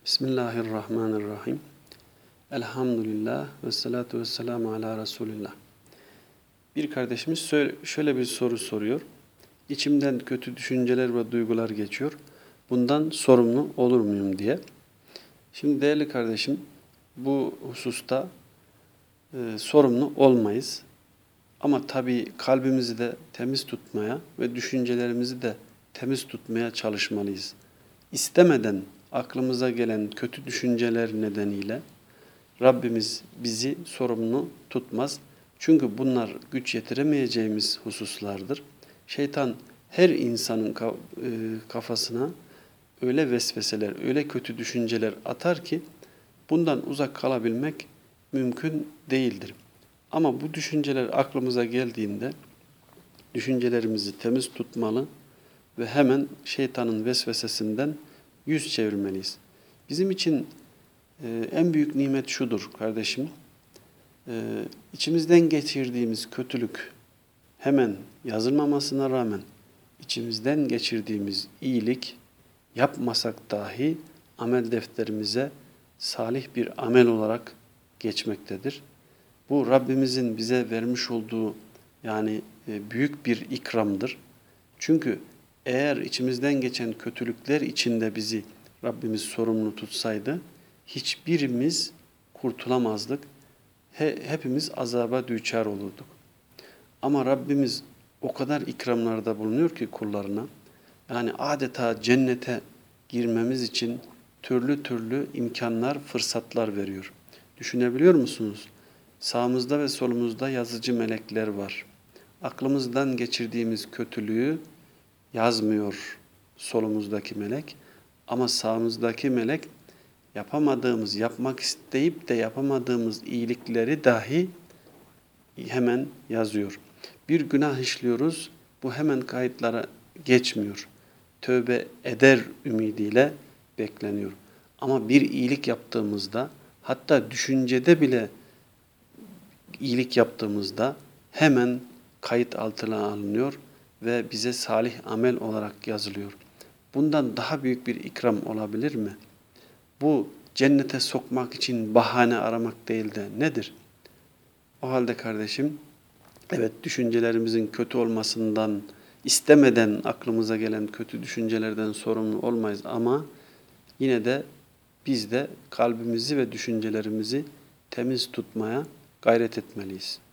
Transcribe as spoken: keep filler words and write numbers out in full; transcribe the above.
Bismillahirrahmanirrahim. Elhamdülillah ve salatu ve selamu ala Resulillah. Bir kardeşimiz şöyle bir soru soruyor. İçimden kötü düşünceler ve duygular geçiyor. Bundan sorumlu olur muyum diye. Şimdi değerli kardeşim, bu hususta e, sorumlu olmayız. Ama tabii kalbimizi de temiz tutmaya ve düşüncelerimizi de temiz tutmaya çalışmalıyız. İstemeden aklımıza gelen kötü düşünceler nedeniyle Rabbimiz bizi sorumlu tutmaz. Çünkü bunlar güç yetiremeyeceğimiz hususlardır. Şeytan her insanın kafasına öyle vesveseler, öyle kötü düşünceler atar ki bundan uzak kalabilmek mümkün değildir. Ama bu düşünceler aklımıza geldiğinde düşüncelerimizi temiz tutmalı ve hemen şeytanın vesvesesinden yüz çevirmeliyiz. Bizim için e, en büyük nimet şudur kardeşim. E, içimizden geçirdiğimiz kötülük hemen yazılmamasına rağmen içimizden geçirdiğimiz iyilik yapmasak dahi amel defterimize salih bir amel olarak geçmektedir. Bu Rabbimizin bize vermiş olduğu yani e, büyük bir ikramdır. Çünkü eğer içimizden geçen kötülükler içinde bizi Rabbimiz sorumlu tutsaydı hiçbirimiz kurtulamazdık. He, hepimiz azaba düçar olurduk. Ama Rabbimiz o kadar ikramlarda bulunuyor ki kullarına. Yani adeta cennete girmemiz için türlü türlü imkanlar, fırsatlar veriyor. Düşünebiliyor musunuz? Sağımızda ve solumuzda yazıcı melekler var. Aklımızdan geçirdiğimiz kötülüğü yazmıyor solumuzdaki melek. Ama sağımızdaki melek yapamadığımız, yapmak isteyip de yapamadığımız iyilikleri dahi hemen yazıyor. Bir günah işliyoruz, bu hemen kayıtlara geçmiyor. Tövbe eder ümidiyle bekleniyor. Ama bir iyilik yaptığımızda, hatta düşüncede bile iyilik yaptığımızda hemen kayıt altına alınıyor ve bize salih amel olarak yazılıyor. Bundan daha büyük bir ikram olabilir mi? Bu cennete sokmak için bahane aramak değil de nedir? O halde kardeşim, evet düşüncelerimizin kötü olmasından, istemeden aklımıza gelen kötü düşüncelerden sorumlu olmayız ama yine de biz de kalbimizi ve düşüncelerimizi temiz tutmaya gayret etmeliyiz.